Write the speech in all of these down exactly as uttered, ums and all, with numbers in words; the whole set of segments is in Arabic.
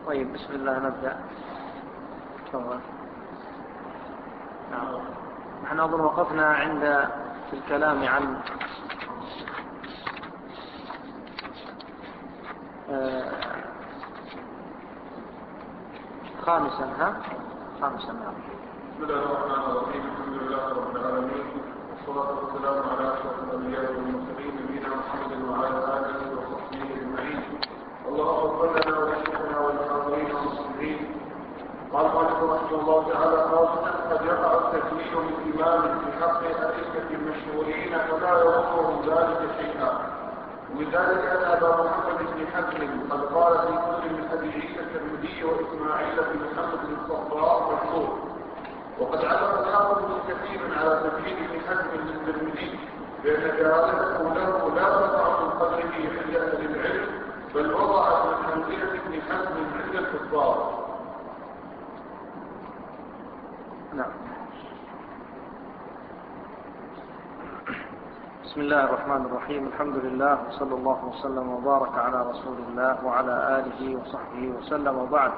طيب بسم الله نبدأ. تفضل. نعم. نحن أظن وقفنا عند في الكلام عن آه خامسا ها خامسا نعم. بسم الله الرحمن الرحيم. الحمد لله رب العالمين، والصلاة والسلام على أشرف الأنبياء والمرسلين نبينا محمد وعلى آله وصحبه أجمعين. اللهم اغفر لنا ولشيخنا وللحاضرين والمسلمين. قال مالك رحمه الله تعالى: خاصة قد يقع التكليف من إمام في حق أئمة المشهورين فلا يضرهم ذلك شيئا، ولذلك أن أبا محمد بن حزم قد قال في كل من أبي عيسى الترمذي وإسماعيل بن محمد بن الصفار مشهور. وقد علق الحافظ بن كثير على تكليف ابن حزم للترمذي بأن جهالته له لا تقع من قدره عند أهل العلم، بل وضعت من منزلة ابن حزم عند الكفار. نعم. بسم الله الرحمن الرحيم. الحمد لله وصلى الله وسلم وبارك على رسول الله وعلى آله وصحبه وسلم، وبعد.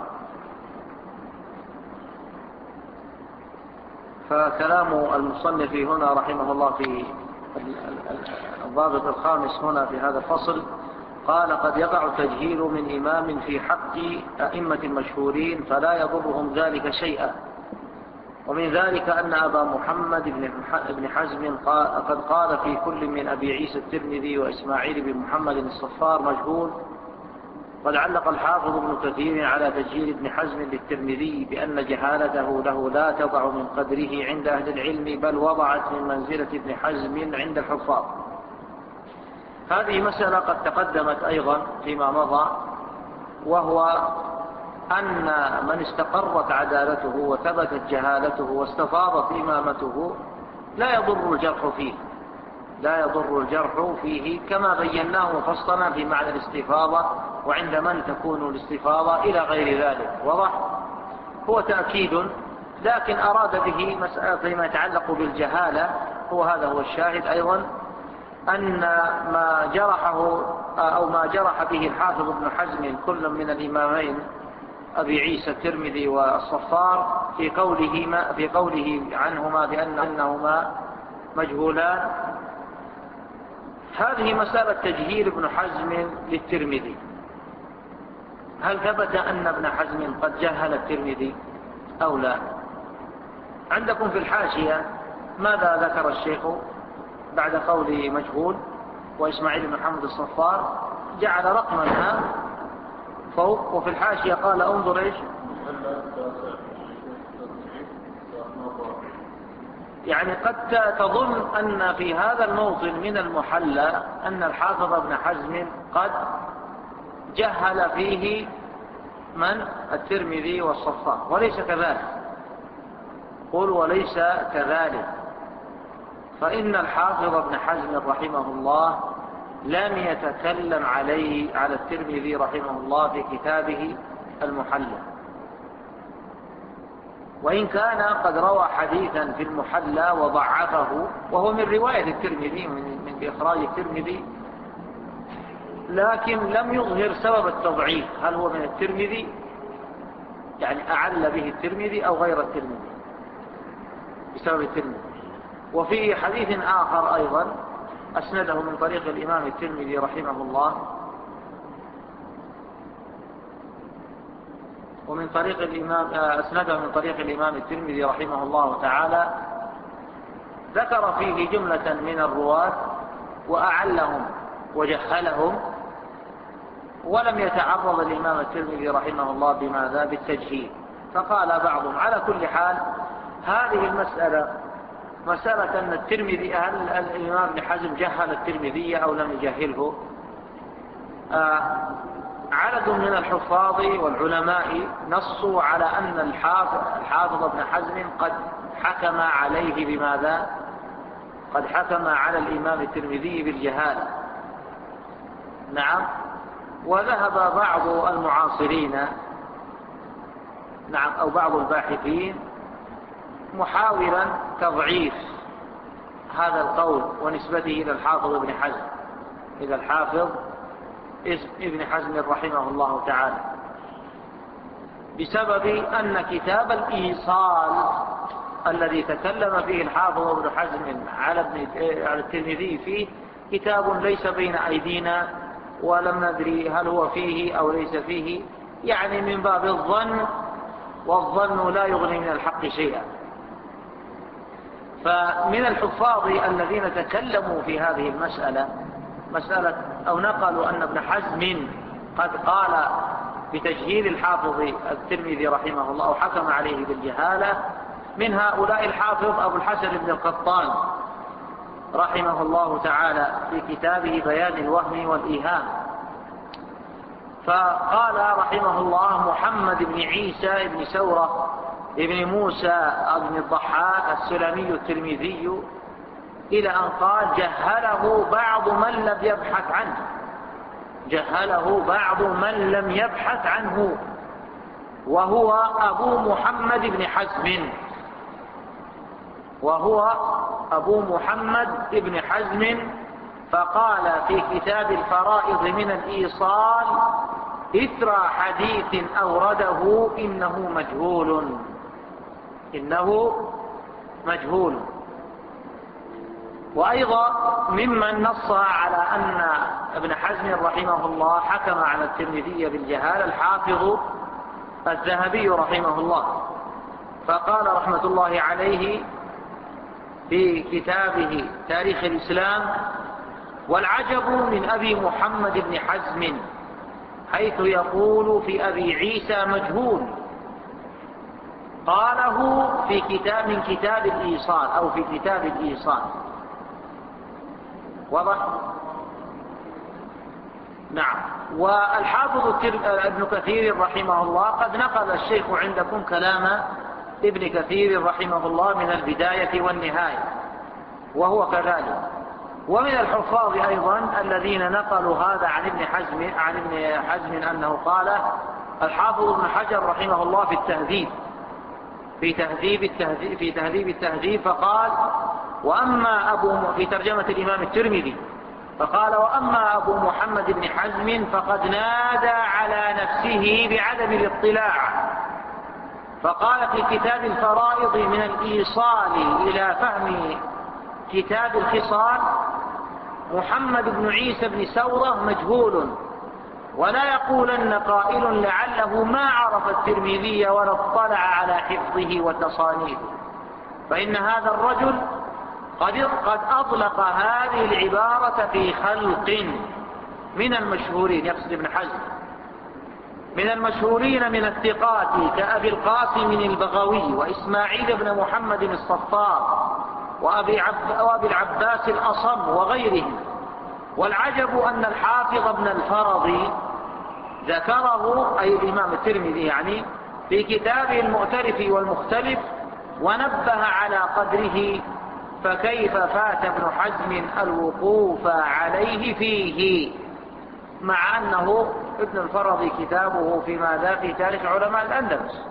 فكلام المصنف هنا رحمه الله في الضابط الخامس هنا في هذا الفصل قال: قد يقع التجهيل من إمام في حق أئمة المشهورين فلا يضرهم ذلك شيئا. ومن ذلك أن أبا محمد بن حزم قد قال في كل من أبي عيسى الترمذي وإسماعيل بن محمد الصفار مجهول. قد علق الحافظ ابن كثير على تجهيل ابن حزم للترمذي بأن جهالته له لا تضع من قدره عند أهل العلم، بل وضعت من منزلة ابن حزم عند الحفاظ. هذه مسألة قد تقدمت أيضا فيما مضى، وهو أن من استقرت عدالته وثبتت جهالته واستفاضت إمامته لا يضر الجرح فيه لا يضر الجرح فيه كما بيناه مفصلا في معنى الاستفاضة وعند من تكون الاستفاضة إلى غير ذلك. واضح؟ هو تأكيد، لكن أراد به مسألة فيما يتعلق بالجهالة. هو هذا هو الشاهد أيضا، أن ما جرحه أو ما جرح به الحافظ ابن حزم كل من الإمامين أبي عيسى الترمذي والصفار في قوله, ما في قوله عنهما بأنهما مجهولان، هذه مسألة تجهيل ابن حزم للترمذي. هل ثبت أن ابن حزم قد جهل الترمذي أو لا؟ عندكم في الحاشية ماذا ذكر الشيخ بعد قوله مجهول وإسماعيل بن محمد الصفار؟ جعل رقما فوق، وفي الحاشية قال انظر إيش؟ يعني قد تظن أن في هذا الموطن من المحلى أن الحافظ ابن حزم قد جهل فيه من؟ الترمذي والصفار، وليس كذلك. قل وليس كذلك، فإن الحافظ ابن حزم رحمه الله لم يتكلم عليه على الترمذي رحمه الله في كتابه المحلى، وإن كان قد روى حديثا في المحلى وضعفه وهو من رواية الترمذي من بإخراج الترمذي، لكن لم يظهر سبب التضعيف، هل هو من الترمذي يعني أعل به الترمذي أو غير الترمذي بسبب الترمذي. وفي حديث آخر أيضا أسنده من طريق الإمام الترمذي رحمه الله ومن طريق الإمام أسنده من طريق الإمام الترمذي رحمه الله تعالى، ذكر فيه جملة من الرواة وأعلهم وجهلهم، ولم يتعرض الإمام الترمذي رحمه الله بماذا؟ بالتجهيل. فقال بعضهم على كل حال هذه المسألة مسألة أن الترمذي هل الإمام ابن حزم جهل الترمذي أو لم يجهله؟ آه عدد من الحفاظ والعلماء نصوا على أن الحافظ, الحافظ ابن حزم قد حكم عليه بماذا؟ قد حكم على الإمام الترمذي بالجهالة. نعم. وذهب بعض المعاصرين نعم أو بعض الباحثين محاولا تضعيف هذا القول ونسبته إلى الحافظ ابن حزم إلى الحافظ ابن حزم رحمه الله تعالى، بسبب أن كتاب الإيصال الذي تكلم فيه الحافظ ابن حزم على الترمذي فيه كتاب ليس بين أيدينا ولم ندري هل هو فيه أو ليس فيه، يعني من باب الظن، والظن لا يغني من الحق شيئا. فمن الحفاظ الذين تكلموا في هذه المسألة مسألة أو نقلوا أن ابن حزم قد قال بتجهيل الحافظ الترمذي رحمه الله أو حكم عليه بالجهالة، من هؤلاء الحافظ أبو الحسن بن القطان رحمه الله تعالى في كتابه بيان الوهم والإيهام، فقال رحمه الله محمد بن عيسى بن سورة ابن موسى بن الضحاك السلمي الترمذي، إلى أن قال جهله بعض من لم يبحث عنه جهله بعض من لم يبحث عنه وهو أبو محمد بن حزم وهو أبو محمد بن حزم فقال في كتاب الفرائض من الإيصال إثر حديث أورده إنه مجهول إنه مجهول. وأيضا ممن نص على أن ابن حزم رحمه الله حكم على الترمذي بالجهالة الحافظ الذهبي رحمه الله، فقال رحمة الله عليه في كتابه تاريخ الإسلام: والعجب من أبي محمد بن حزم حيث يقول في أبي عيسى مجهول، قاله في كتاب من كتاب الإيصال أو في كتاب الإيصال. واضح؟ نعم. والحافظ ابن كثير رحمه الله قد نقل الشيخ عندكم كلام ابن كثير رحمه الله من البداية والنهاية، وهو كذلك. ومن الحفاظ أيضا الذين نقلوا هذا عن ابن حزم عن ابن حزم أنه قال الحافظ ابن حجر رحمه الله في التهذيب في تهذيب التهذيب في تهذيب التهذيب فقال: وأما أبو في ترجمة الإمام الترمذي فقال: وأما أبو محمد بن حزم فقد نادى على نفسه بعدم الاطلاع، فقال في كتاب الفرائض من الإيصال إلى فهم كتاب الخصال: محمد بن عيسى بن سورة مجهول، ولا يقولن قائل لعله ما عرف الترمذي ولا اطلع على حفظه وتصانيفه، فإن هذا الرجل قد قد أطلق هذه العبارة في خلق من المشهورين، يقصد ابن حزم، من المشهورين من الثقات كأبي القاسم البغوي وإسماعيل بن محمد الصفار وأبي, عب وأبي العباس الأصم وغيرهم. والعجب أن الحافظ ابن الفرض ذكره، أي الإمام الترمذي يعني، في كتابه المؤتلف والمختلف ونبه على قدره، فكيف فات ابن حزم الوقوف عليه فيه، مع أنه ابن الفرض كتابه في ماذا في تاريخ علماء الأندلس.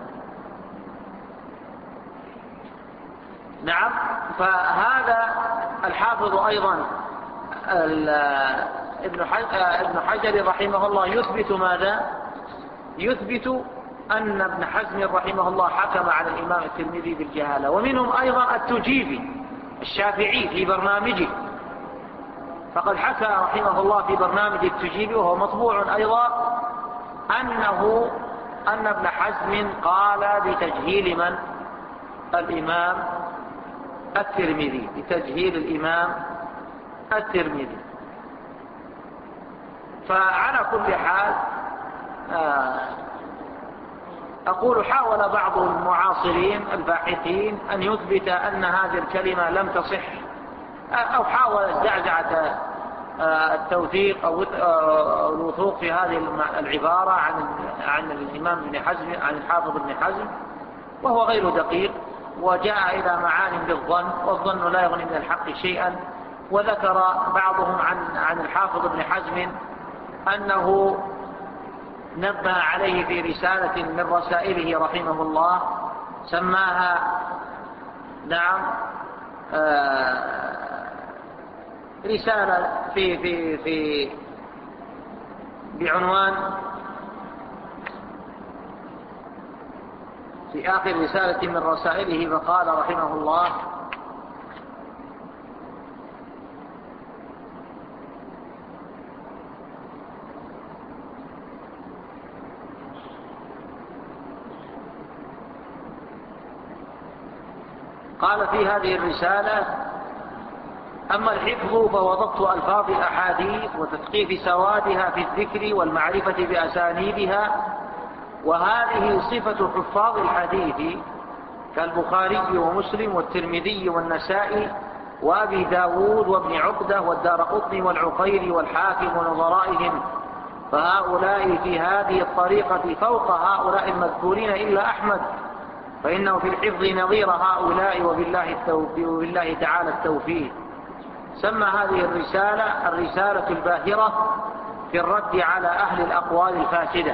نعم. فهذا الحافظ أيضا ابن حجر رحمه الله يثبت ماذا؟ يثبت أن ابن حزم رحمه الله حكم على الإمام الترمذي بالجهالة. ومنهم أيضا التجيبي الشافعي في برنامجه، فقد حكى رحمه الله في برنامج التجيبي وهو مطبوع أيضا أنه أن ابن حزم قال بتجهيل من؟ الإمام الترمذي، بتجهيل الإمام الترمذي. فعلى كل حال أقول حاول بعض المعاصرين الباحثين أن يثبت أن هذه الكلمة لم تصح، أو حاول زعزعة التوثيق أو الوثوق في هذه العبارة عن عن الإمام ابن حزم، عن الحافظ ابن حزم، وهو غير دقيق، وجاء إلى معان بالظن، والظن لا يغني من الحق شيئا. وذكر بعضهم عن عن الحافظ ابن حزم أنه نبه عليه في رسالة من رسائله رحمه الله سماها نعم آه رسالة في في في بعنوان في آخر رسالة من رسائله فقال رحمه الله: قال في هذه الرسالة: أما الحفظ فهو ضبط ألفاظ الأحاديث وتثقيف سوادها في الذكر والمعرفة بأسانيدها، وهذه صفة حفاظ الحديث كالبخاري ومسلم والترمذي والنسائي وأبي داود وابن عقدة والدارقطني والعقيري والحاكم ونظرائهم، فهؤلاء في هذه الطريقة فوق هؤلاء المذكورين إلا أحمد، فإنه في الحفظ نظير هؤلاء، وبالله, وبالله تعالى التوفيق. سمى هذه الرسالة الرسالة الباهرة في الرد على أهل الأقوال الفاسدة.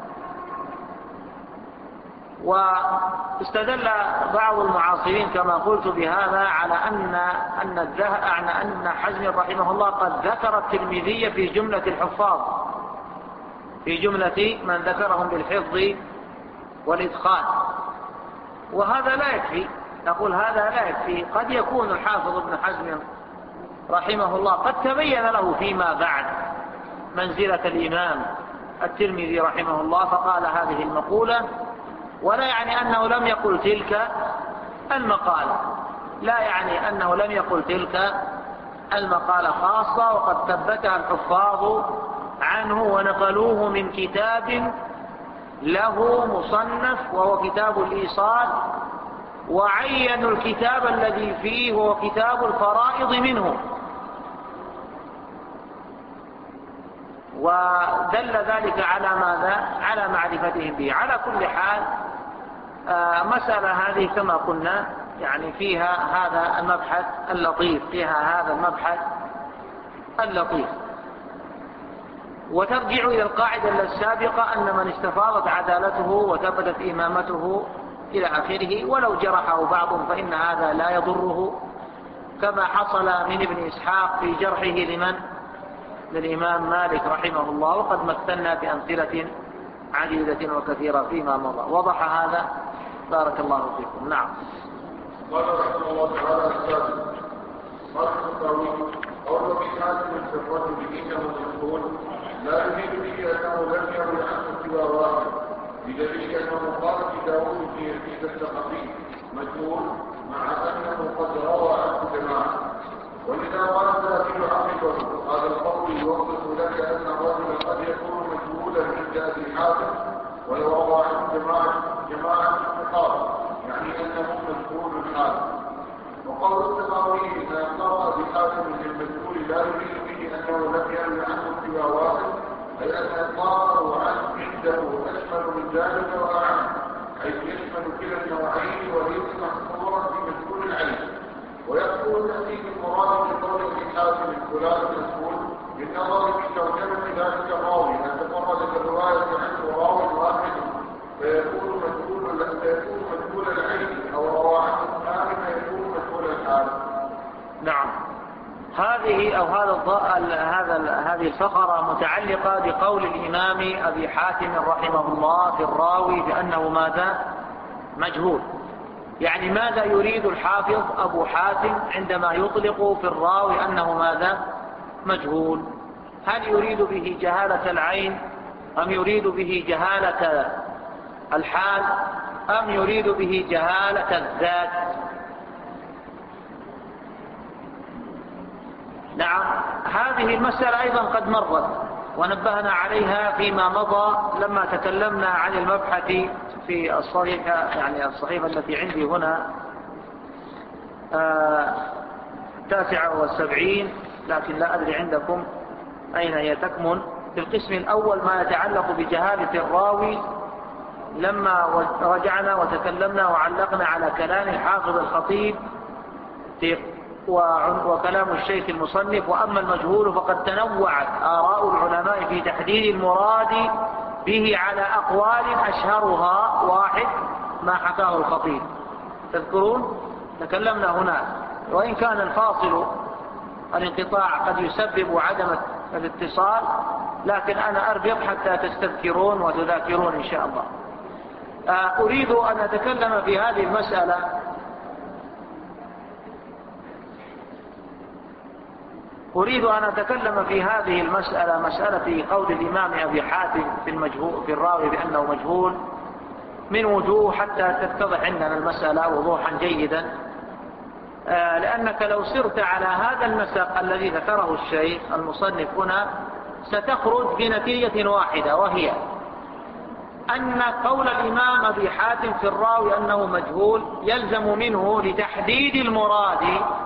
واستدل بعض المعاصرين كما قلت بهذا على أن أن أن حزم رحمه الله قد ذكر الترمذي في جملة الحفاظ، في جملة من ذكرهم بالحفظ والإتقان، وهذا لا يكفي. نقول هذا لا يكفي. قد يكون الحافظ ابن حزم رحمه الله قد تبين له فيما بعد منزلة الإمام الترمذي رحمه الله فقال هذه المقولة، ولا يعني أنه لم يقل تلك المقالة، لا يعني أنه لم يقل تلك المقالة خاصة، وقد ثبتها الحفاظ عنه ونقلوه من كتاب له مصنف وهو كتاب الإيصال، وعينوا الكتاب الذي فيه هو كتاب الفرائض منه، ودل ذلك على ماذا؟ على معرفتهم به. على كل حال مسألة هذه كما قلنا يعني فيها هذا المبحث اللطيف، فيها هذا المبحث اللطيف وترجع إلى القاعدة السابقة أن من استفاضت عدالته وثبتت إمامته إلى آخره ولو جرحه بعضهم فإن هذا لا يضره، كما حصل من ابن إسحاق في جرحه لمن؟ للإمام مالك رحمه الله، وقد مثلنا بأمثلة عديدة وكثيرة فيما مضى. وضح هذا؟ بارك الله فيكم. نعم. قال رحمه الله تعالى السادس: قال الخطابي: قول بحاج من صفات بإنه مجهول لا يريد به أنه لم يروي عنه سوى واحد، بدليل أنه قال في داوود في يزيد الثقفي مجهول مع أنه قد روى عنه جماعة. ولذا قال الذهبي عقبه: هذا القول يوضح لك أن الرجل قد يكون مجهولا عند أبي حاتم ولو روى عنه جماعة جماعة الثقات، يعني أنه مجهول الحال. وقول التقاوي: إذا قرأ أبي حاتم للمجهول لا يريد به أنه لم يروي عنه سوى واحد، أي أن إطلاقه عنه عنده أشمل من ذلك وأعم، حيث يشمل كلا النوعين وليس محصورا في مجهول العين. ويقول تأتيك المراد بقول ابن حاتم فلان المجهول بالنظر في ترجمة ذلك الراوي أن تفرد بالرواية عنه راوي واحد فيكون مجهول فيكون مجهول العين، أو روى عنه الثاني فيكون مجهول الحال. نعم. هذه أو هذا هذا هذه الفقرة متعلقة بقول الإمام أبي حاتم رحمه الله في الراوي بأنه ماذا؟ مجهول. يعني ماذا يريد الحافظ أبو حاتم عندما يطلق في الراوي أنه ماذا؟ مجهول. هل يريد به جهالة العين أم يريد به جهالة الحال أم يريد به جهالة الذات؟ نعم. هذه المسألة أيضا قد مرت ونبهنا عليها فيما مضى لما تكلمنا عن المبحث في الصحيفة، يعني الصحيفة التي عندي هنا التاسعة والسبعين، لكن لا أدري عندكم أين هي تكمن. في القسم الأول ما يتعلق بجهالة الراوي، لما رجعنا وتكلمنا وعلقنا على كلام الحافظ الخطيب وكلام الشيخ المصنف. وأما المجهول فقد تنوعت آراء العلماء في تحديد المراد به على أقوال أشهرها واحد ما حكاه الخطيب. تذكرون تكلمنا هنا، وإن كان الفاصل الانقطاع قد يسبب عدم الاتصال، لكن أنا أربط حتى تستذكرون وتذاكرون إن شاء الله. أريد أن أتكلم في هذه المسألة أريد أن أتكلم في هذه المسألة مسألة قول الإمام أبي حاتم في, المجهول في الراوي بأنه مجهول من وجوه حتى تتضح عندنا المسألة وضوحا جيدا، لأنك لو سرت على هذا النسق الذي ذكره الشيخ المصنف هنا ستخرج بنتيجة واحدة، وهي أن قول الإمام أبي حاتم في الراوي أنه مجهول يلزم منه لتحديد المراد.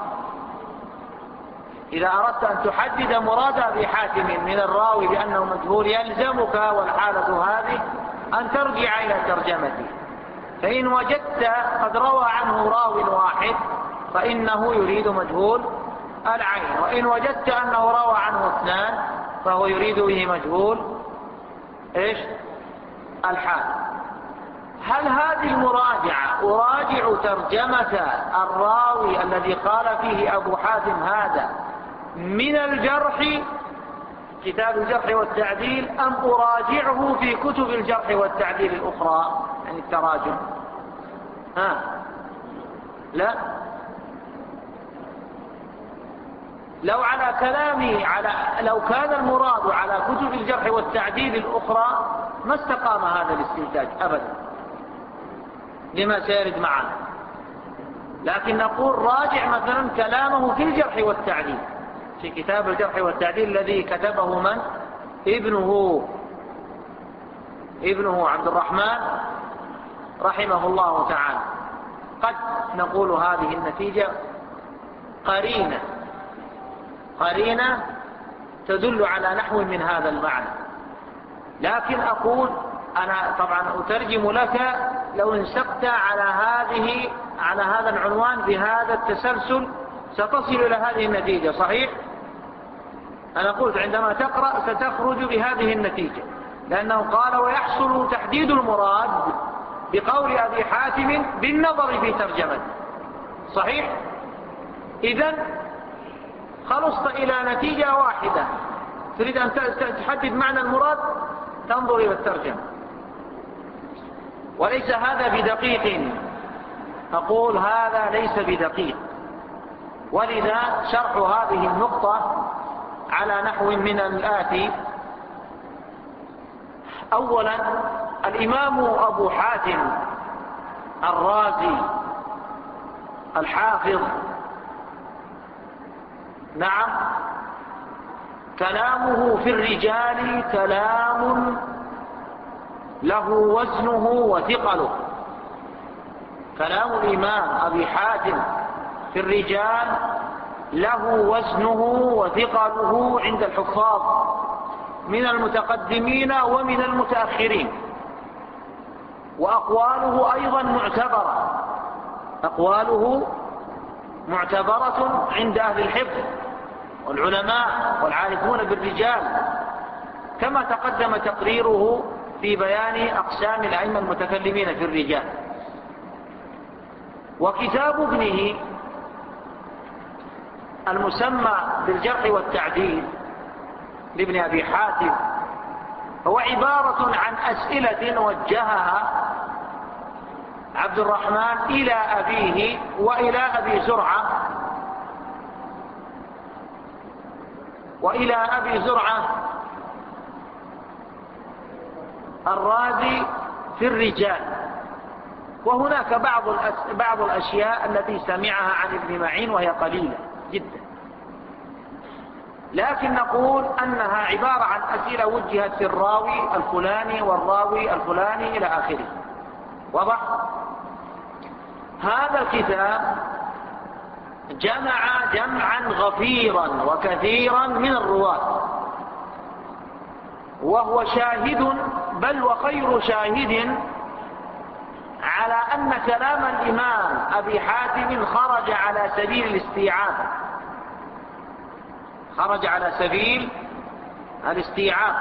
إذا أردت أن تحدد مراد أبي حاتم من الراوي بأنه مجهول يلزمك والحالة هذه أن ترجع إلى ترجمته، فإن وجدت قد روى عنه راو واحد فإنه يريد مجهول العين، وإن وجدت أنه روى عنه اثنان فهو يريد به مجهول إيش؟ الحال. هل هذه المراجعة أراجع ترجمة الراوي الذي قال فيه أبو حاتم هذا من الجرح كتاب الجرح والتعديل أم أراجعه في كتب الجرح والتعديل الأخرى يعني التراجم؟ ها لا، لو على كلامي على لو كان المراد على كتب الجرح والتعديل الأخرى ما استقام هذا الاستنتاج أبدا لما سيرد معنا، لكن نقول راجع مثلا كلامه في الجرح والتعديل في كتاب الجرح والتعديل الذي كتبه من؟ ابنه ابنه عبد الرحمن رحمه الله تعالى. قد نقول هذه النتيجة قرينة قرينة تدل على نحو من هذا المعنى، لكن أقول أنا طبعا أترجم لك لو انسقت على هذه على هذا العنوان بهذا التسلسل ستصل إلى هذه النتيجة، صحيح؟ أنا قلت عندما تقرأ ستخرج بهذه النتيجة، لأنه قال ويحصل تحديد المراد بقول أبي حاتم بالنظر في ترجمته، صحيح؟ إذن خلصت إلى نتيجة واحدة، تريد أن تحدد معنى المراد تنظر إلى الترجمة، وليس هذا بدقيق. أقول هذا ليس بدقيق، ولذا شرح هذه النقطة على نحو من الآتي. أولا الإمام أبو حاتم الرازي الحافظ نعم كلامه في الرجال كلام له وزنه وثقله. كلام الإمام أبي حاتم في الرجال له وزنه وثقله عند الحفاظ من المتقدمين ومن المتأخرين، وأقواله أيضا معتبرة أقواله معتبرة عند أهل الحفظ والعلماء والعارفون بالرجال، كما تقدم تقريره في بيان أقسام الأئمة المتكلمين في الرجال. وكتاب ابنه المسمى بالجرح والتعديل لابن أبي حاتم هو عبارة عن أسئلة وجهها عبد الرحمن إلى أبيه وإلى أبي زرعة وإلى أبي زرعة الرازي في الرجال. وهناك بعض بعض الأشياء التي سمعها عن ابن معين وهي قليلة جدا، لكن نقول أنها عبارة عن أسئلة وجهت في الراوي الفلاني والراوي الفلاني إلى آخره. واضح؟ هذا الكتاب جمع جمعا غفيرا وكثيرا من الرواة، وهو شاهد بل وخير شاهد على أن كلام الإمام أبي حاتم خرج على سبيل الاستيعاب خرج على سبيل الاستيعاب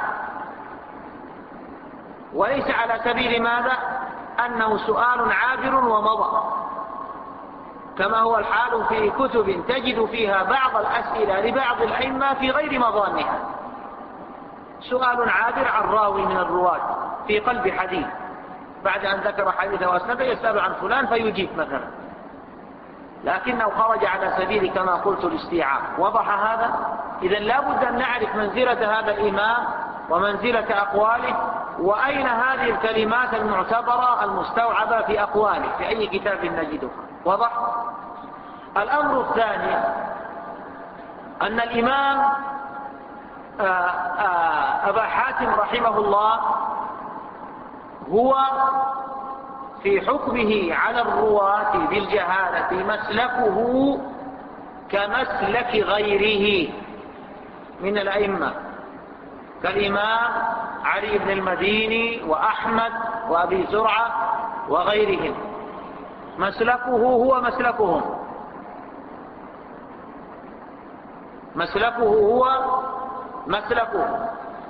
وليس على سبيل ماذا؟ أنه سؤال عابر ومضى، كما هو الحال في كتب تجد فيها بعض الأسئلة لبعض الأئمة في غير مظانها، سؤال عابر عن راوي من الرواة في قلب حديث بعد أن ذكر حديثه وأسنده يسأل عن فلان فيجيب مثلا، لكنه خرج على سبيل كما قلت الاستيعاب. وضح هذا؟ إذن لا بد أن نعرف منزلة هذا الإمام ومنزلة أقواله، وأين هذه الكلمات المعتبرة المستوعبة في أقواله في أي كتاب نجدها. وضح؟ الأمر الثاني أن الإمام أبا حاتم رحمه الله هو في حكمه على الرواة بالجهالة مسلكه كمسلك غيره من الأئمة كالإمام علي بن المديني وأحمد وأبي زرعة وغيرهم. مسلكه هو مسلكهم، مسلكه هو مسلكه.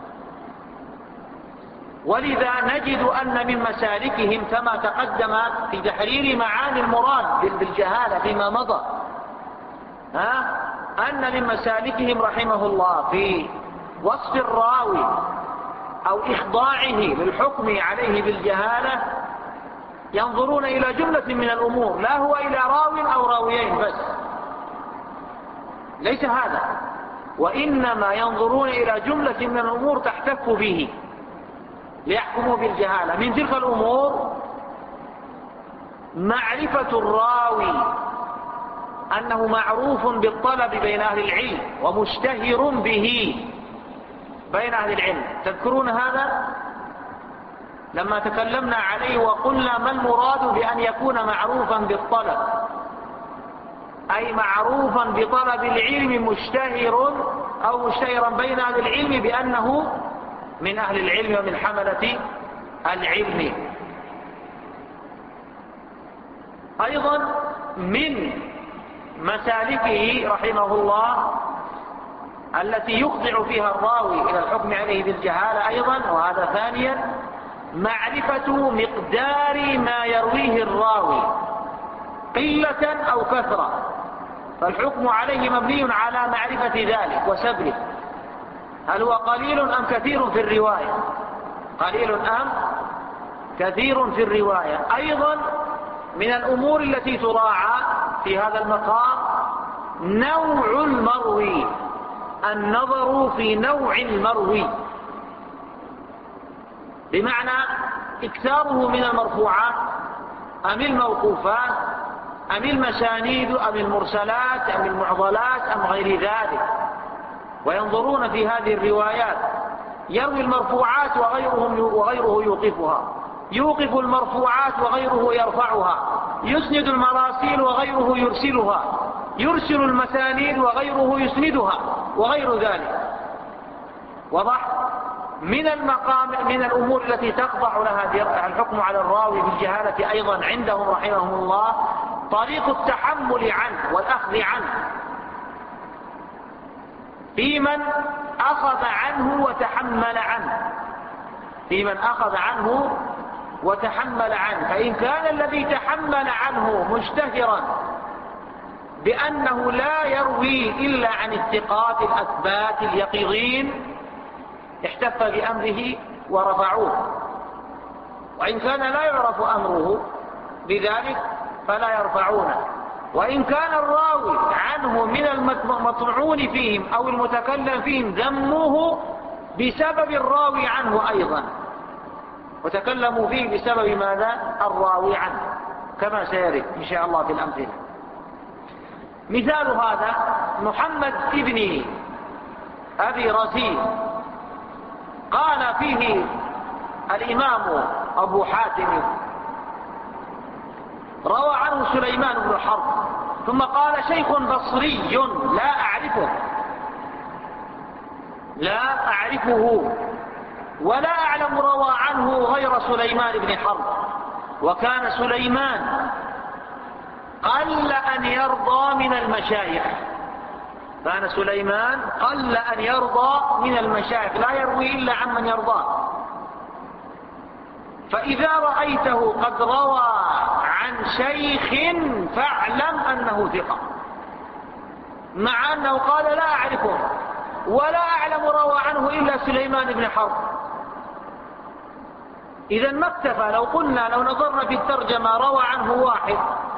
ولذا نجد أن من مسالكهم كما تقدم في تحرير معاني المراد بالجهالة فيما مضى، ها؟ أن من مسالكهم رحمه الله في وصف الراوي أو إخضاعه للحكم عليه بالجهالة ينظرون إلى جملة من الأمور، لا هو إلى راو أو راويين بس، ليس هذا، وإنما ينظرون إلى جملة من الأمور تحتك به ليحكموا بالجهالة. من تلك الأمور معرفة الراوي أنه معروف بالطلب بين أهل العلم ومشتهر به بين أهل العلم. تذكرون هذا لما تكلمنا عليه وقلنا ما المراد بأن يكون معروفا بالطلب؟ أي معروفا بطلب العلم مشتهر أو مشتهرا بين أهل العلم بأنه من أهل العلم ومن حملة العلم. أيضا من مسالكه رحمه الله التي يخضع فيها الراوي إلى الحكم عليه بالجهالة أيضا، وهذا ثانيا، معرفة مقدار ما يرويه الراوي قلة أو كثرة، فالحكم عليه مبني على معرفة ذلك وسبره، هل هو قليل أم كثير في الرواية، قليل أم كثير في الرواية. أيضا من الأمور التي تراعى في هذا المقام نوع المروي، النظر في نوع المروي، بمعنى إكثاره من المرفوعات أم الموقوفات أم المسانيد أم المرسلات أم المعضلات أم غير ذلك. وينظرون في هذه الروايات، يروي المرفوعات وغيره, وغيره يوقفها، يوقف المرفوعات وغيره يرفعها، يسند المراسيل وغيره يرسلها، يرسل المسانيد وغيره يسندها وغير ذلك. وضح؟ من المقام من الأمور التي تخضع لها الحكم على الراوي بالجهالة أيضا عندهم رحمهم الله طريق التحمل عنه والأخذ عنه في من أخذ عنه وتحمل عنه، في من أخذ عنه وتحمل عنه. فإن كان الذي تحمل عنه مشتهرا بأنه لا يروي إلا عن الثقات الأثبات اليقظين احتف بأمره ورفعوه، وإن كان لا يعرف أمره بذلك فلا يرفعونه. وإن كان الراوي عنه من المطعون فيهم أو المتكلم فيهم ذموه بسبب الراوي عنه أيضا، وتكلموا فيه بسبب ماذا؟ الراوي عنه، كما سيرد إن شاء الله في الأمثلة. مثال هذا محمد ابن أبي رزين قال فيه الإمام أبو حاتم روى عنه سليمان بن حرب، ثم قال شيخ بصري لا أعرفه لا أعرفه ولا أعلم روى عنه غير سليمان بن حرب. وكان سليمان قل أن يرضى من المشايخ، كان سليمان قل أن يرضى من المشايخ، لا يروي إلا عمن يرضاه. فإذا رأيته قد روى عن شيخ فاعلم أنه ثقة، مع أنه قال لا أعرفه ولا أعلم روى عنه إلا سليمان بن حرب. إذا ما اكتفى. لو قلنا لو نظرنا في الترجمة روى عنه واحد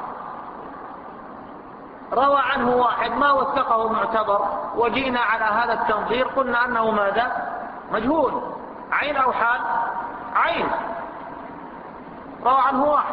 روى عنه واحد ما وثقه معتبر، وجئنا على هذا التنظير قلنا أنه ماذا؟ مجهول، عين أو حال؟ عين، روى عنه واحد.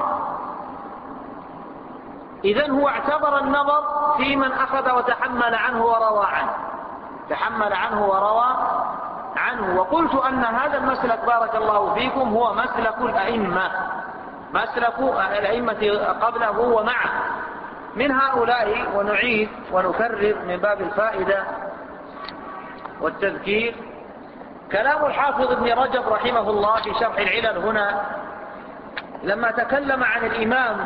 إذن هو اعتبر النظر في من أخذ وتحمل عنه وروى عنه، تحمل عنه وروى عنه. وقلت أن هذا المسلك بارك الله فيكم هو مسلك الأئمة، مسلك الأئمة قبله ومعه. من هؤلاء، ونعيد ونكرر من باب الفائدة والتذكير، كلام الحافظ ابن رجب رحمه الله في شرح العلل هنا لما تكلم عن الإمام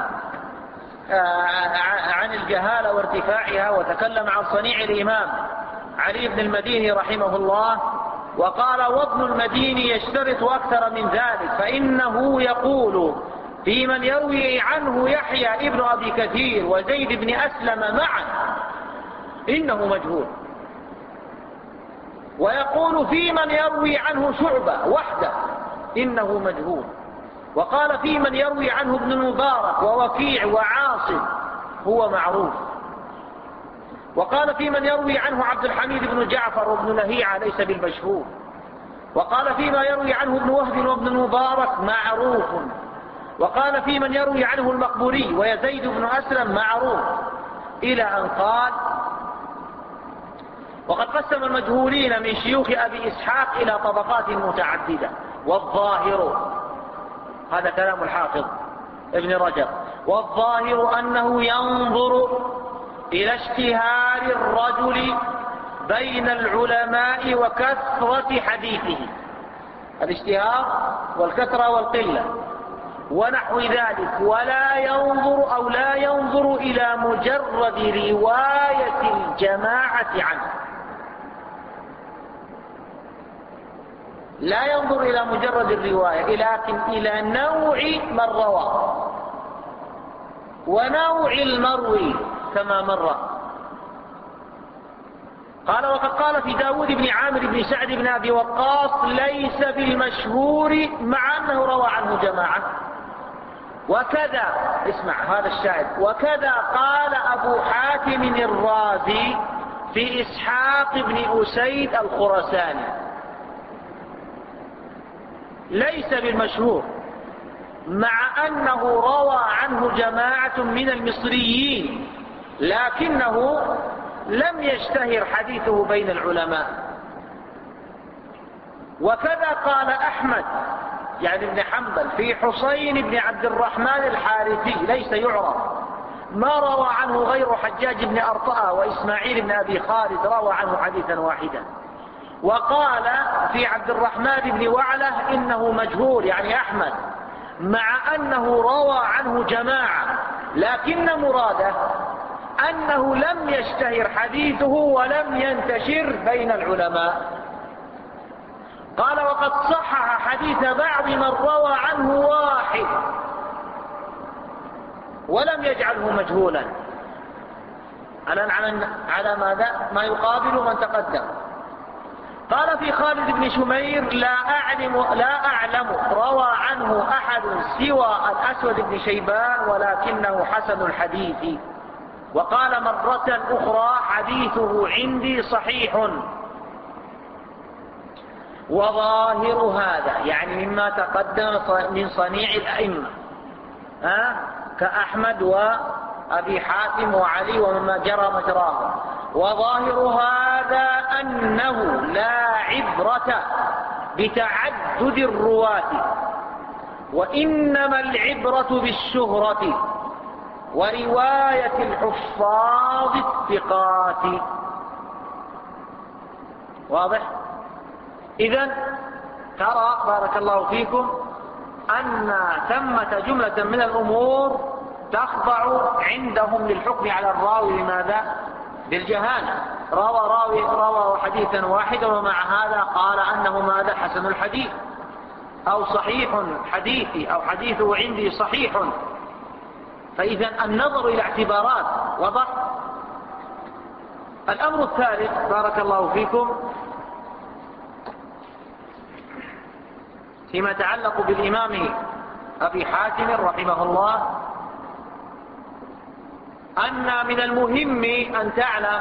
عن الجهالة وارتفاعها، وتكلم عن صنيع الإمام علي بن المديني رحمه الله، وقال: وابن المديني يشترط أكثر من ذلك، فإنه يقول في من يروي عنه يحيى ابن أبي كثير وزيد بن أسلم معا إنه مجهول، ويقول في من يروي عنه شعبة وحده إنه مجهول، وقال في من يروي عنه ابن المبارك ووكيع وعاصم هو معروف، وقال في من يروي عنه عبد الحميد بن جعفر وابن لهيعة ليس بالمشهور، وقال فيما يروي عنه ابن وهب وابن المبارك معروف، وقال في من يروي عنه المقبوري ويزيد بن أسلم معروف، إلى أن قال: وقد قسم المجهولين من شيوخ أبي إسحاق إلى طبقات متعددة، والظاهر، هذا كلام الحافظ ابن رجب، والظاهر أنه ينظر إلى اشتهار الرجل بين العلماء وكثرة حديثه، الاشتهار والكثرة والقلة ونحو ذلك، ولا ينظر أو لا ينظر إلى مجرد رواية الجماعة عنه، لا ينظر إلى مجرد الرواية، لكن إلى نوع من روى ونوع المروي كما مر. قال: وقد قال في داود بن عامر بن سعد بن أبي وقاص: ليس بالمشهور مع أنه روى عنه جماعة. وكذا، اسمع هذا الشاهد، وكذا قال أبو حاتم الرازي في إسحاق بن أسيد الخرساني: ليس بالمشهور مع أنه روى عنه جماعة من المصريين، لكنه لم يشتهر حديثه بين العلماء. وكذا قال أحمد يعني ابن حنبل في حسين بن عبد الرحمن الحارثي: ليس يعرف، ما روى عنه غير حجاج بن أرطاء وإسماعيل بن أبي خالد روى عنه حديثا واحدا. وقال في عبد الرحمن بن وعلة: إنه مجهول، يعني أحمد، مع أنه روى عنه جماعة، لكن مراده أنه لم يشتهر حديثه ولم ينتشر بين العلماء. قال: وقد صحح حديث بعض من روى عنه واحد ولم يجعله مجهولا. الآن على ماذا؟ ما يقابل من تقدم. قال في خالد بن شمير: لا أعلم, لا أعلم روى عنه أحد سوى الأسود بن شيبان ولكنه حسن الحديث. وقال مرة أخرى: حديثه عندي صحيح. وظاهر هذا يعني مما تقدم من صنيع الأئمة ها كأحمد وأبي حاتم وعلي ومما جرى مجراه. وظاهر هذا أنه لا عبرة بتعدد الرواة، وإنما العبرة بالشهرة ورواية الحفاظ الثقات. واضح؟ إذن ترى بارك الله فيكم أن ثمة جملة من الأمور تخضع عندهم للحكم على الراوي لماذا؟ بالجهالة. روى راوي روى حديثا واحدا ومع هذا قال أنه ماذا؟ حسن الحديث أو صحيح حديثي أو حديثه عندي صحيح. فإذا النظر إلى اعتبارات وضح. الأمر الثالث بارك الله فيكم فيما يتعلق بالإمام أبي حاتم رحمه الله أن من المهم أن تعلم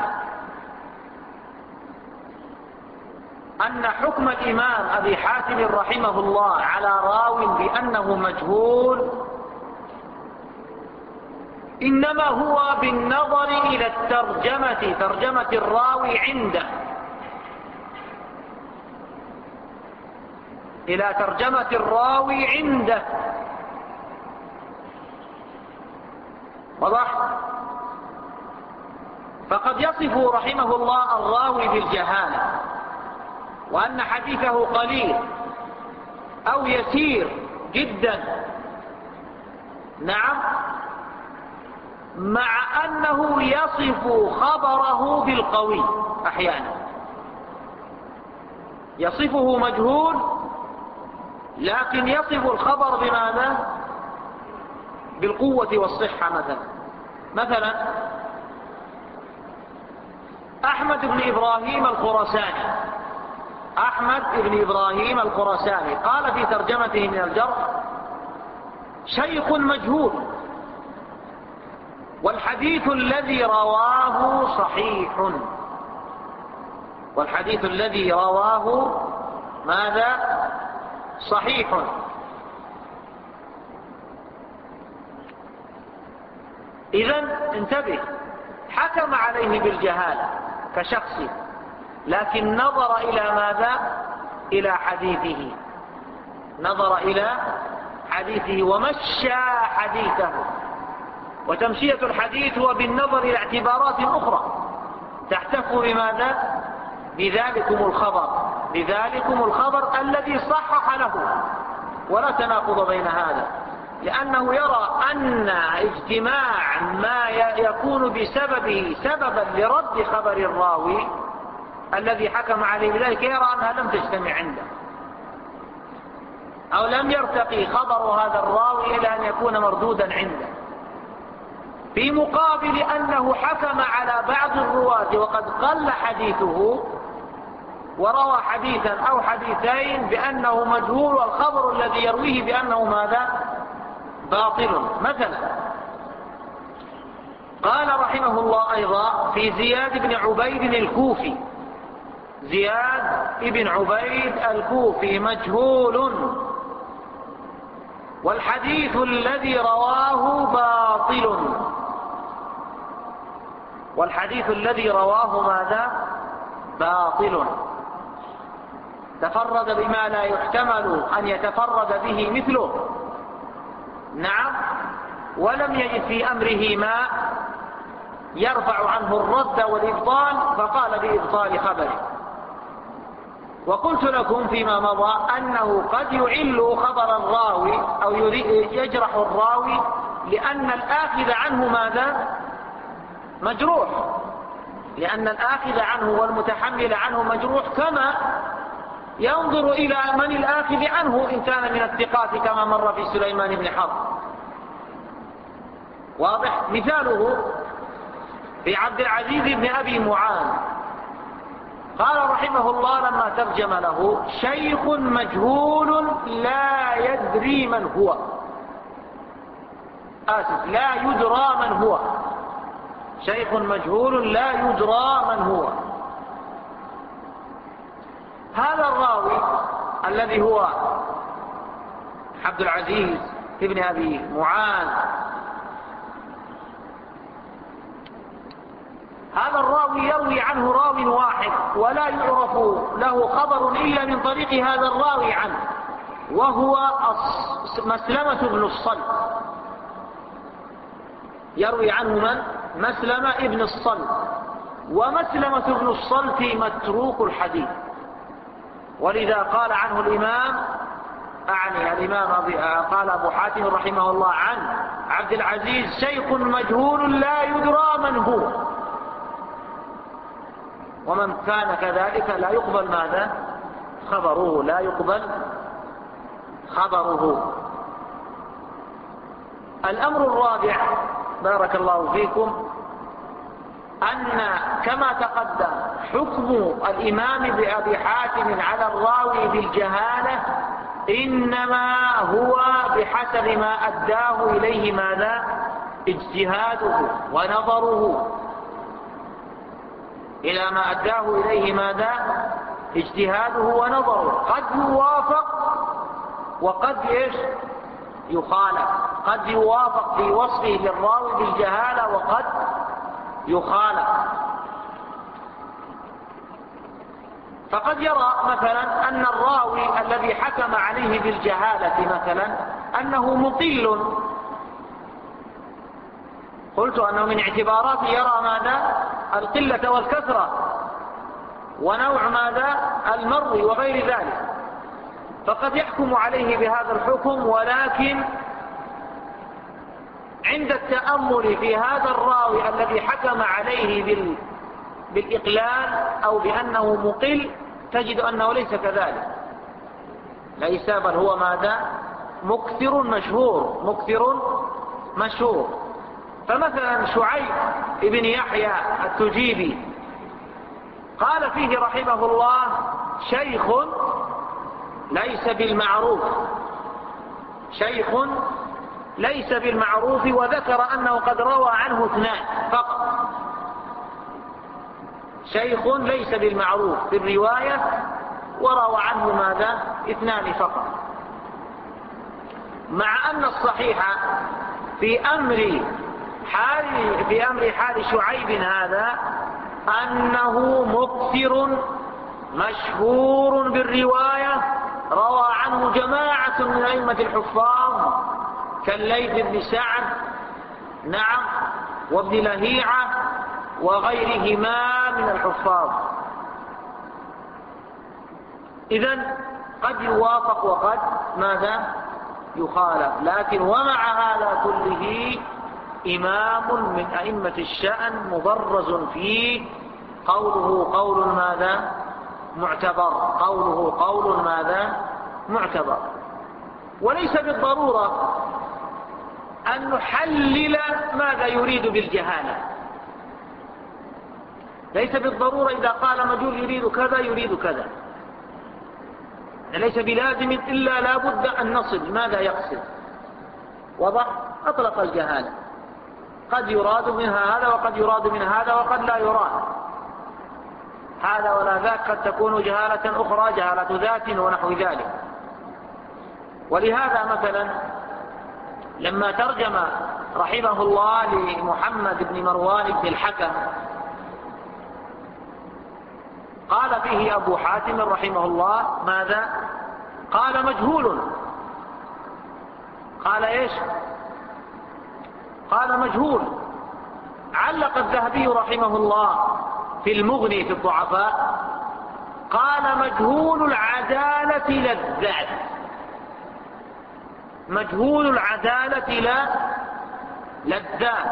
أن حكم الإمام أبي حاتم رحمه الله على راو بأنه مجهول إنما هو بالنظر إلى الترجمة، ترجمة الراوي عنده، إلى ترجمة الراوي عنده. واضح؟ فقد يصف رحمه الله الراوي بالجهالة وأن حديثه قليل أو يسير جدا، نعم، مع أنه يصف خبره بالقوي أحيانا، يصفه مجهول لكن يصف الخبر بماذا؟ بالقوة والصحة. مثلا مثلا أحمد بن إبراهيم الخراساني أحمد بن إبراهيم الخراساني قال في ترجمته من الجرح: شيخ مجهول، والحديث الذي رواه صحيح. والحديث الذي رواه ماذا؟ صحيح. إذن انتبه، حكم عليه بالجهالة كشخص، لكن نظر إلى ماذا؟ إلى حديثه، نظر إلى حديثه ومشى حديثه. وتمشية الحديث هو بالنظر إلى اعتبارات أخرى تحتف بماذا؟ بذلكم الخبر، بذلكم الخبر الذي صحح له. ولا تناقض بين هذا، لأنه يرى أن اجتماع ما يكون بسببه سببا لرد خبر الراوي الذي حكم عليه بذلك، يرى أنها لم تجتمع عنده، أو لم يرتقي خبر هذا الراوي إلى أن يكون مردودا عنده، في مقابل أنه حكم على بعض الرواة وقد قل حديثه وروى حديثا أو حديثين بأنه مجهول، والخبر الذي يرويه بأنه ماذا؟ باطل. مثلا قال رحمه الله أيضا في زياد بن عبيد الكوفي: زياد بن عبيد الكوفي مجهول، والحديث الذي رواه باطل. والحديث الذي رواه ماذا؟ باطل. تفرد بما لا يحتمل أن يتفرد به مثله، نعم، ولم يجد في أمره ما يرفع عنه الرد والإبطال، فقال بإبطال خبره. وقلت لكم فيما مضى أنه قد يعل خبر الراوي أو يجرح الراوي لأن الآخذ عنه ماذا؟ مجروح، لأن الآخذ عنه والمتحمل عنه مجروح، كما ينظر إلى من الآخذ عنه إن كان من الثقات كما مر في سليمان بن حرب. واضح؟ مثاله في عبد العزيز بن أبي معاذ، قال رحمه الله لما ترجم له: شيخ مجهول لا يدري من هو، آسف لا يدرى من هو، شيخ مجهول لا يدرى من هو. هذا الراوي الذي هو عبد العزيز بن أبي معاذ، هذا الراوي يروي عنه راو واحد ولا يعرف له خبر إلا من طريق هذا الراوي عنه، وهو مسلمة بن الصلت. يروي عنه من؟ مسلمة ابن الصلت. ومسلمة بن الصلت متروك الحديث، ولذا قال عنه الإمام، أعني الإمام أبي قال أبو حاتم رحمه الله عن عبد العزيز: شيخ مجهول لا يدرى من هو. ومن كان كذلك لا يقبل ماذا؟ خبره، لا يقبل خبره. الأمر الرابع بارك الله فيكم أن كما تقدم حكم الإمام بأبي حاتم على الراوي بالجهالة إنما هو بحسب ما أداه إليه ماذا؟ اجتهاده ونظره، إلى ما أداه إليه ماذا؟ اجتهاده ونظره. قد يوافق وقد إيش؟ يخالف. قد يوافق في وصفه للراوي بالجهالة وقد يخالف. فقد يرى مثلا أن الراوي الذي حكم عليه بالجهالة مثلا أنه مقل، قلت أنه من اعتباراته يرى ماذا؟ القلة والكثرة ونوع ماذا؟ المروي وغير ذلك، فقد يحكم عليه بهذا الحكم، ولكن عند التأمل في هذا الراوي الذي حكم عليه بال بالإقلال أو بأنه مقل تجد أنه ليس كذلك، ليس، بل هو ماذا؟ مكثر مشهور، مكثر مشهور. فمثلا شعيب ابن يحيى التجيبي قال فيه رحمه الله: شيخ ليس بالمعروف، شيخ ليس بالمعروف، وذكر أنه قد روى عنه اثنان فقط. شيخ ليس بالمعروف في الرواية وروى عنه ماذا؟ اثنان فقط، مع أن الصحيح في أمر حال في أمر حال شعيب هذا أنه مكثر مشهور بالرواية، روى عنه جماعة من أئمة الحفاظ كالليث بن سعد، نعم، وابن لهيعة وغيرهما من الحفاظ. إذن قد يوافق وقد ماذا؟ يخالف. لكن ومع هذا كله إمام من أئمة الشأن مبرز فيه، قوله قول ماذا؟ معتبر، قوله قول ماذا؟ معتبر. وليس بالضرورة أن نحلل ماذا يريد بالجهالة، ليس بالضرورة إذا قال مجهول يريد كذا يريد كذا، ليس بلازم إلا لا بد أن نصل ماذا يقصد. وضح؟ أطلق الجهالة، قد يراد منها هذا وقد يراد من هذا وقد لا يراد هذا ولا ذاك، قد تكون جهالة أخرى جهالة ذات ونحو ذلك. ولهذا مثلا لما ترجم رحمه الله لمحمد بن مروان بن الحكم قال فيه أبو حاتم رحمه الله ماذا؟ قال مجهول. قال إيش؟ قال مجهول. علق الذهبي رحمه الله في المغني في الضعفاء قال مجهول العدالة للذات، مجهول العدالة لا للذات،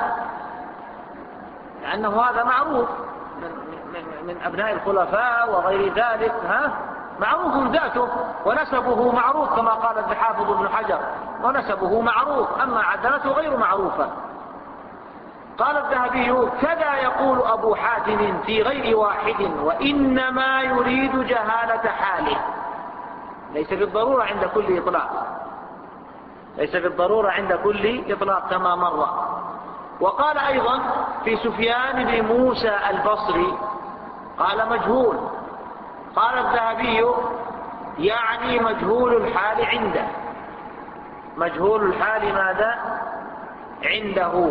لأنه هذا معروف من, من, من أبناء الخلفاء وغير ذلك، ها معروف ذاته ونسبه معروف كما قال الحافظ ابن حجر، ونسبه معروف، أما عدالته غير معروفة. قال الذهبي كذا يقول أبو حاتم في غير واحد، وإنما يريد جهالة حاله، ليس بالضرورة عند كل إطلاق، ليس بالضرورة عند كل إطلاق كما مر. وقال أيضا في سفيان بن موسى البصري قال مجهول. قال الذهبي يعني مجهول الحال عنده، مجهول الحال ماذا؟ عنده.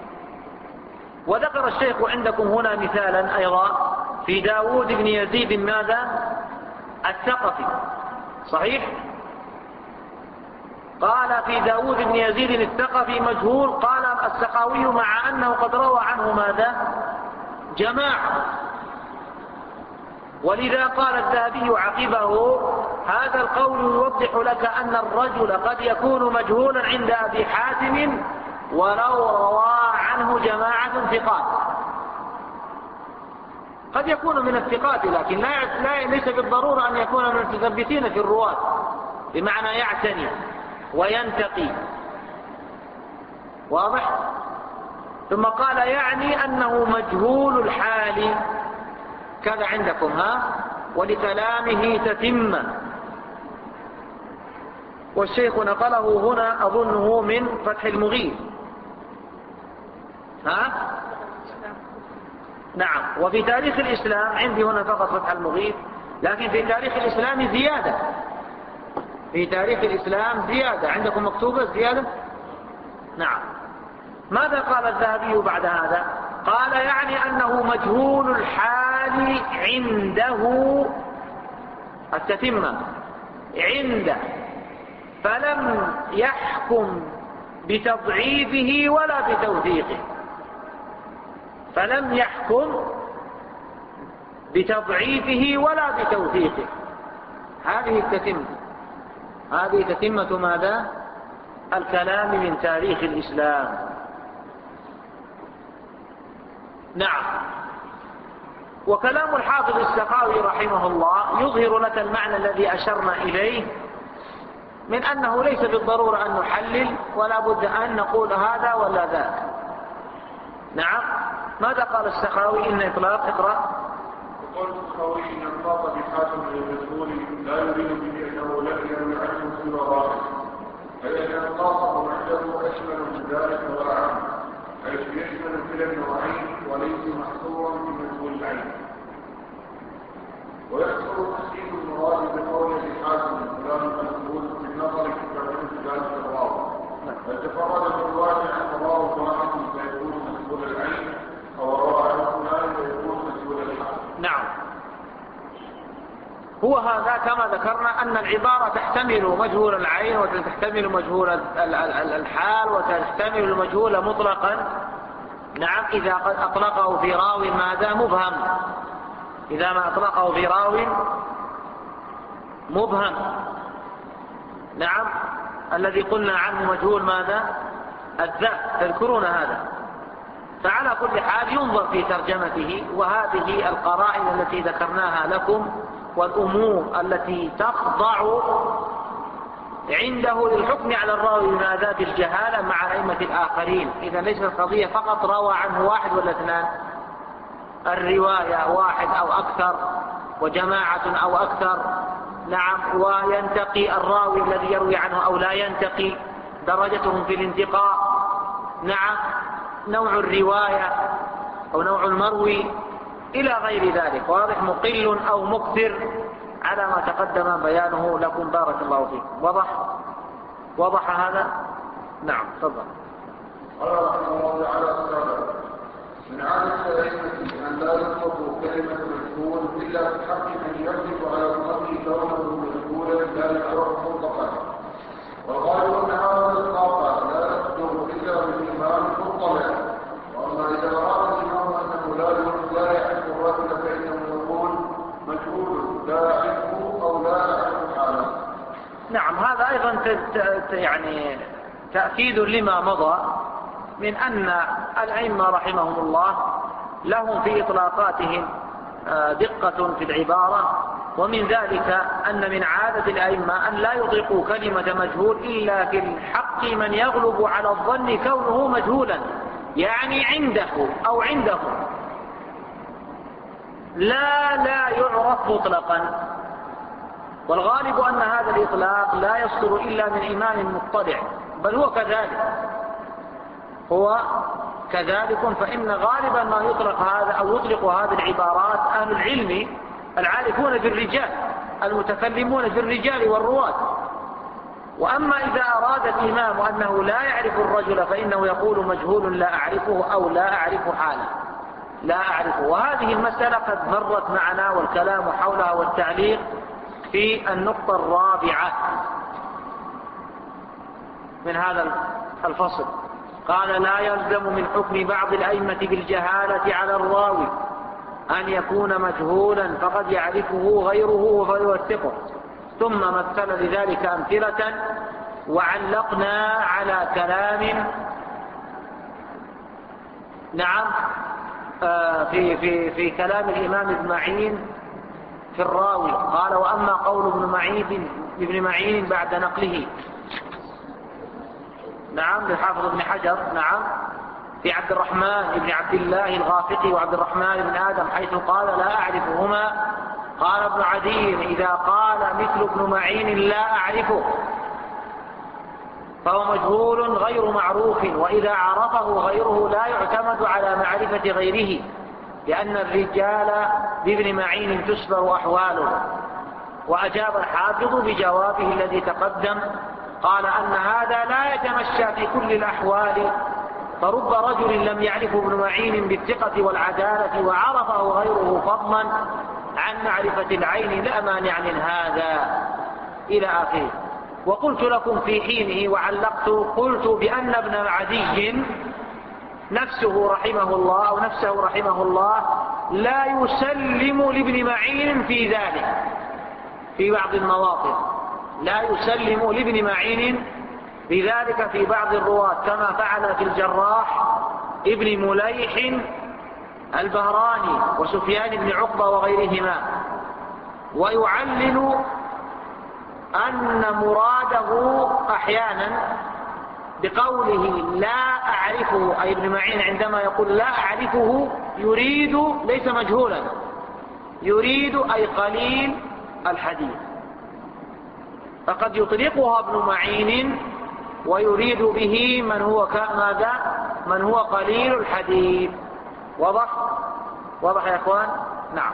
وذكر الشيخ عندكم هنا مثالا أيضا في داود بن يزيد ماذا؟ الثقفي، صحيح؟ قال في داود بن يزيد الثقفي مجهول. قال السخاوي مع أنه قد روى عنه ماذا؟ جماعة. ولذا قال الذهبي عقبه هذا القول يوضح لك أن الرجل قد يكون مجهولا عند أبي حاتم ولو روى عنه جماعة ثقات، قد يكون من الثقات، لكن لا لا ليس بالضرورة أن يكون من المتثبتين في الرواة، بمعنى يعتني وينتقي. واضح؟ ثم قال يعني أنه مجهول الحال كذا عندكم، ها، ولكلامه تتم. والشيخ نقله هنا أظنه من فتح المغيث. ها؟ نعم. وفي تاريخ الإسلام عندي هنا فقط فتح المغيث، لكن في تاريخ الإسلام زيادة. في تاريخ الإسلام زيادة عندكم مكتوبة زيادة؟ نعم. ماذا قال الذهبي بعد هذا؟ قال يعني أنه مجهول الحال عنده التتمة عنده، فلم يحكم بتضعيفه ولا بتوثيقه، فلم يحكم بتضعيفه ولا بتوثيقه. هذه التتمة، هذه تتمة ماذا؟ الكلام من تاريخ الإسلام. نعم. وكلام الحافظ السخاوي رحمه الله يظهر لك المعنى الذي أشرنا إليه من أنه ليس بالضرورة أن نحلل، ولا بد أن نقول هذا ولا ذاك. نعم. ماذا قال السخاوي؟ إن إطلاق اقرأ. وقال السخاوي إن إطلاق بحاكم للمجهول لا يريد به أنه لم يروي عنه سوى واحد، أي أن إطلاقه عنده أشمل من ذلك وأعم، حيث يشمل كلا النوعين وليس محصورا في مجهول العين. ويحصل تحديد المراد بقول بحاكم كلام المجهول بالنظر في تعريف ذلك الراوي، فيتفرد بالرواية عن رواه واحد فيكون مجهول العين، أو رواه عن فلان فيكون مجهول الحال. نعم. هو هذا كما ذكرنا أن العبارة تحتمل مجهول العين وتحتمل مجهول الحال وتحتمل المجهول مطلقا. نعم. إذا قد أطلقه في راو ماذا؟ مبهم. إذا ما أطلقه في راو مبهم. نعم. الذي قلنا عنه مجهول ماذا؟ الذات، تذكرون هذا. فعلى كل حال ينظر في ترجمته، وهذه القرائن التي ذكرناها لكم والأمور التي تخضع عنده للحكم على الراوي ماذا؟ بالجهالة مع الأئمة الآخرين. إذا ليست القضية فقط روى عنه واحد ولا اثنان، الرواية واحد أو أكثر وجماعة أو أكثر. نعم. وينتقي الراوي الذي يروي عنه أو لا ينتقي، درجتهم في الانتقاء. نعم. نوع الرواية أو نوع المروي إلى غير ذلك، واضح؟ مقل أو مكثر، على ما تقدم بيانه لكم. بارك الله فيكم. وضح وضح هذا؟ نعم. تفضل. قال رحمه الله تعالى السابق: من عادة الأئمة أن لا يطلقوا كلمة مجهول إلا في حق من يغلب على الظن كونه مجهولا لا يعرف مطلقا، وقالوا أن هذا الإطلاق لا يصدر إلا بالإمام مطلقا. وأما إذا أراد الإمام أنه لا يعرف الرجل فإنه يقول مجهول لا يعرفه أو لا يعرف حاله. نعم. هذا أيضا يعني تأكيد لما مضى من أن الأئمة رحمهم الله لهم في إطلاقاتهم دقة في العبارة، ومن ذلك أن من عادة الأئمة أن لا يطلقوا كلمة مجهول إلا في الحق من يغلب على الظن كونه مجهولا، يعني عنده أو عنده، لا لا يعرف مطلقا. والغالب أن هذا الإطلاق لا يصدر إلا من إمام مطلع، بل هو كذلك هو كذلك فإن غالبا ما يطلق هذا أو يطلق هذه العبارات أهل العلم العارفون بالرجال المتكلمون بالرجال والرواة. وأما إذا أراد الإمام أنه لا يعرف الرجل فإنه يقول مجهول لا أعرفه أو لا أعرف حاله، لا أعرفه. وهذه المسألة قد مرت معنا والكلام حولها والتعليق في النقطة الرابعة من هذا الفصل. قال: لا يلزم من حكم بعض الأئمة بالجهالة على الراوي أن يكون مجهولا فقد يعرفه غيره فيوثقه. ثم مثل لذلك أمثلة، وعلقنا على كلام نعم في في في كلام الإمام ابن معين في الراوي. قال: وأما قول ابن معين ابن معين بعد نقله نعم لحافظ ابن حجر نعم في عبد الرحمن ابن عبد الله الغافقي وعبد الرحمن بن آدم حيث قال: لا أعرفهما. قال ابن عدي: إذا قال مثل ابن معين لا أعرفه فهو مجهول غير معروف، وإذا عرفه غيره لا يعتمد على معرفة غيره، لأن الرجال بابن معين تسبر أحواله. وأجاب الحافظ بجوابه الذي تقدم، قال أن هذا لا يتمشى في كل الأحوال، فرب رجل لم يعرفه ابن معين بالثقة والعدالة وعرفه غيره فضلا عن معرفة العين لا مانع من هذا إلى آخره. وقلت لكم في حينه وعلقت، قلت بأن ابن عدي نفسه رحمه الله أو نفسه رحمه الله لا يسلم لابن معين في ذلك في بعض المواطن، لا يسلم لابن معين بذلك في بعض الرواة، كما فعل في الجراح ابن مليح البهراني وسفيان بن عقبة وغيرهما. ويعلل أن مراده أحيانا بقوله لا أعرفه، أي ابن معين عندما يقول لا أعرفه يريد ليس مجهولا، يريد أي قليل الحديث، فقد يطلقها ابن معين ويريد به من هو ماذا؟ من هو قليل الحديث. واضح؟ واضح يا إخوان؟ نعم.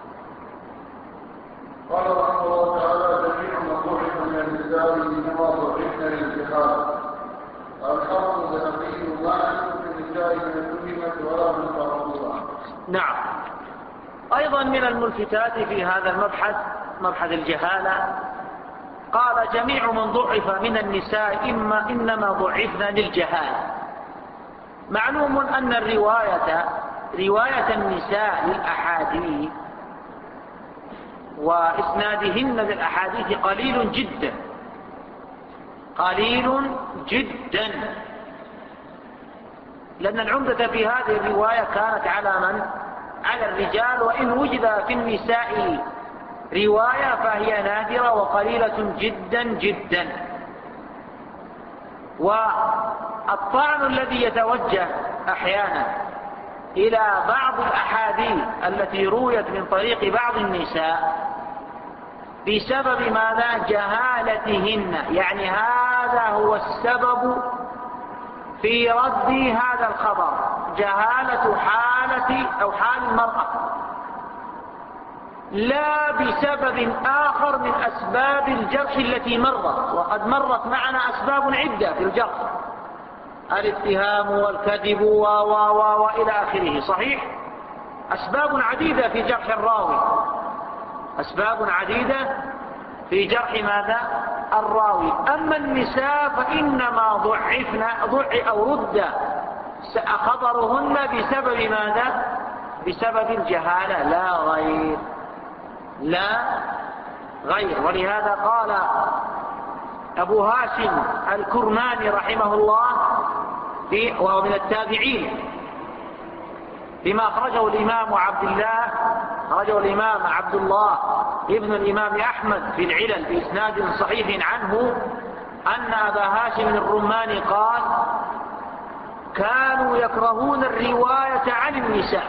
قال رحمه الله تعالى: جميع مطروح من النساء انما ضعفن للجهاد. الحق ذهبي لا يكون في النساء من التهمة ولا من التعرض. نعم. أيضا من الملفتات في هذا المبحث، مبحث الجهالة، قال: جميع من ضعف من النساء إما إنما ضعفن للجهالة. معلوم أن الرواية رواية النساء للأحاديث وإسنادهن للأحاديث قليل جدا، قليل جدا، لأن العمدة في هذه الرواية كانت على من؟ على الرجال، وإن وجد في النساء رواية فهي نادرة وقليلة جدا جدا. والطعن الذي يتوجه أحيانا إلى بعض الأحاديث التي رويت من طريق بعض النساء بسبب ماذا؟ جهالتهن، يعني هذا هو السبب في رد هذا الخبر، جهالة حالة أو حال المرأة، لا بسبب آخر من أسباب الجرح التي مرت، وقد مرت معنا أسباب عدة في الجرح، الاتهام والكذب و و و وإلى آخره. صحيح، أسباب عديدة في جرح الراوي، أسباب عديدة في جرح ماذا؟ الراوي. أما النساء فإنما ضعفن ضع أو رد خبرهن بسبب ماذا؟ بسبب الجهالة لا غير، لا غير. ولهذا قال أبو هاشم الكرماني رحمه الله، وهو من التابعين، بما أخرجه الإمام عبد الله أخرجه الإمام عبد الله ابن الإمام أحمد في العلل بإسناد صحيح عنه، أن أبا هاشم الرماني قال: كانوا يكرهون الرواية عن النساء،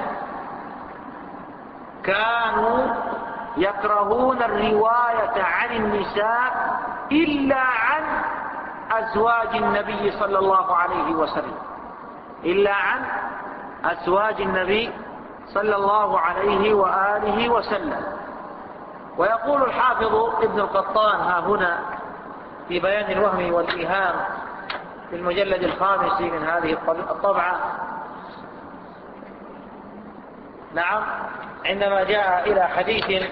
كانوا يكرهون الرواية عن النساء إلا عن أزواج النبي صلى الله عليه وسلم، إلا عن أزواج النبي صلى الله عليه وآله وسلم. ويقول الحافظ ابن القطان ها هنا في بيان الوهم والإيهام في المجلد الخامس من هذه الطبعة، نعم، عندما جاء إلى حديث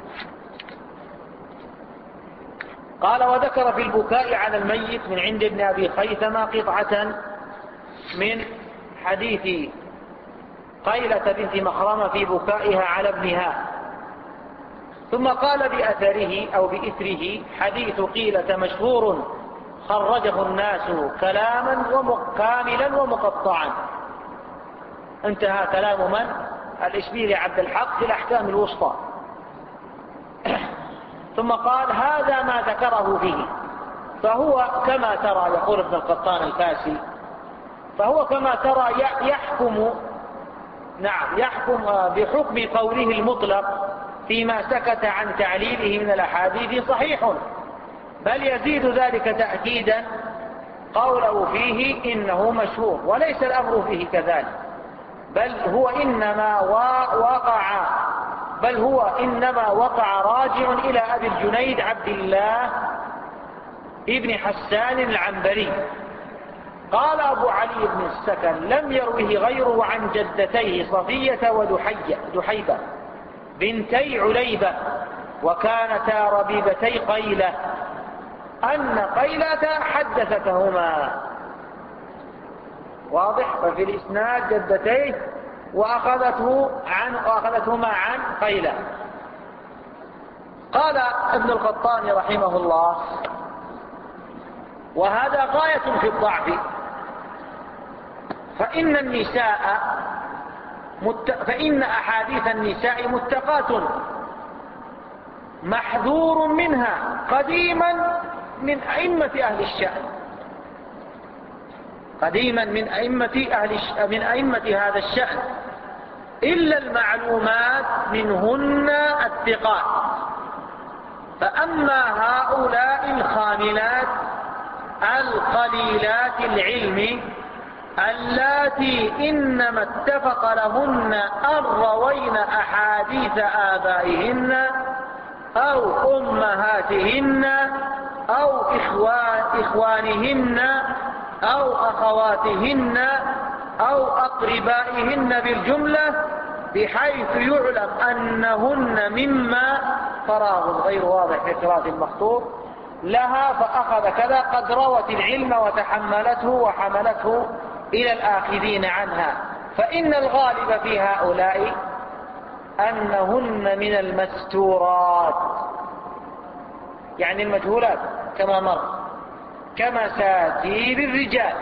قال: وذكر في البكاء على الميت من عند ابن أبي خيثمة قطعة من حديث قيلة بنت مخرمة في بكائها على ابنها، ثم قال بأثره أو بإثره: حديث قيلة مشهور خرجه الناس كلاما كاملا ومقطعا. انتهى كلام من؟ الإشبيلي عبد الحق في الأحكام الوسطى. ثم قال: هذا ما ذكره فيه، فهو كما ترى، يقول ابن القطان الفاسي، فهو كما ترى يحكم نعم يحكم بحكم قوله المطلق فيما سكت عن تعليله من الأحاديث صحيح، بل يزيد ذلك تأكيدا قوله فيه إنه مشهور، وليس الأمر فيه كذلك، بل هو إنما وقع بل هو إنما وقع راجع إلى أبي الجنيد عبد الله ابن حسان العنبري. قال أبو علي بن السكن: لم يروه غيره عن جدتيه صفية ودحيبة بنتي عليبة، وكانتا ربيبتي قيلة، أن قيلة حدثتهما. واضح؟ ففي الإسناد جدتيه وأخذته عن وأخذتهما عن قيلة. قال ابن القطان رحمه الله: وهذا غاية في الضعف، فإن النساء مت... فإن أحاديث النساء متقاة محذور منها قديما من أئمة أهل الشأن، قديما من أئمة أهل الش... من أئمة هذا الشأن، إلا المعلومات منهن الثقات. فأما هؤلاء الخاملات القليلات العلم اللاتي إنما اتفق لهن أن روين أحاديث آبائهن أو أمهاتهن أو إخوان إخوانهن أو أخواتهن أو أقربائهن بالجملة، بحيث يعلم أنهن مما فراغ غير واضح في قراءة المخطوط لها، فأخذ كذا قد روت العلم وتحملته وحملته إلى الآخذين عنها. فإن الغالب في هؤلاء أنهن من المستورات، يعني المجهولات كما مر، كمساتير الرجال.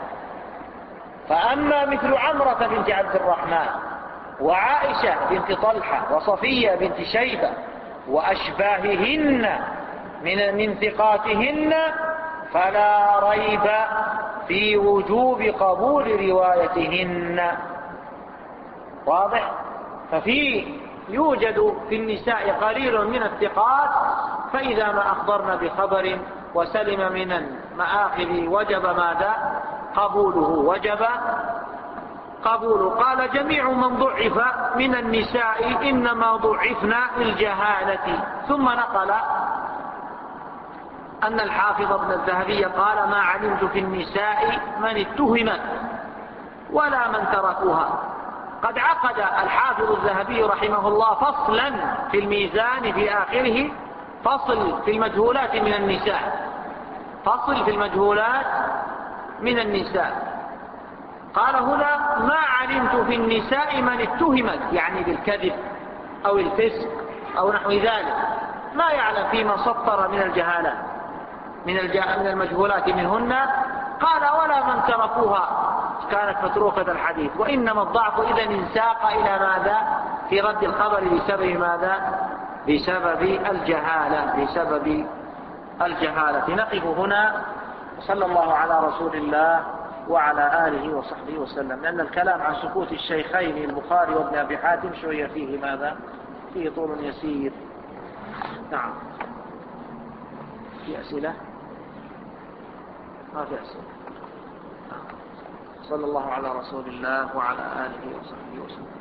فأما مثل عمرة بنت عبد الرحمن وعائشة بنت طلحة وصفية بنت شيبة وأشباههن من من ثقاتهن، فلا ريب في وجوب قبول روايتهن. واضح؟ ففي يوجد في النساء قليل من الثقات، فإذا ما أخبرنا بخبر وسلم من المآخذ وجب ماذا؟ قبوله، وجب قبوله. قال: جميع من ضعف من النساء إنما ضعفنا للجهالة. ثم نقل أن الحافظ ابن الذهبي قال: ما علمت في النساء من اتهمت ولا من تركوها. قد عقد الحافظ الذهبي رحمه الله فصلا في الميزان في آخره، فصل في المجهولات من النساء، فصل في المجهولات من النساء. قال هنا: ما علمت في النساء من اتهمت، يعني بالكذب أو الفسق أو نحو ذلك، ما يعلم فيما سطر من الجهالات من من المجهولات منهن. قال: ولا من تركوها كانت متروكة الحديث. وإنما الضعف إذا انساق إلى ماذا؟ في رد الخبر بسبب ماذا؟ بسبب الجهالة، بسبب الجهالة. نقف هنا، صلى الله على رسول الله وعلى آله وصحبه وسلم، لأن الكلام عن سكوت الشيخين البخاري وابن أبي حاتم شوية فيه ماذا؟ فيه طول يسير. نعم. في أسئلة؟ ما في أسئلة. صلى الله على رسول الله وعلى آله وصحبه وسلم.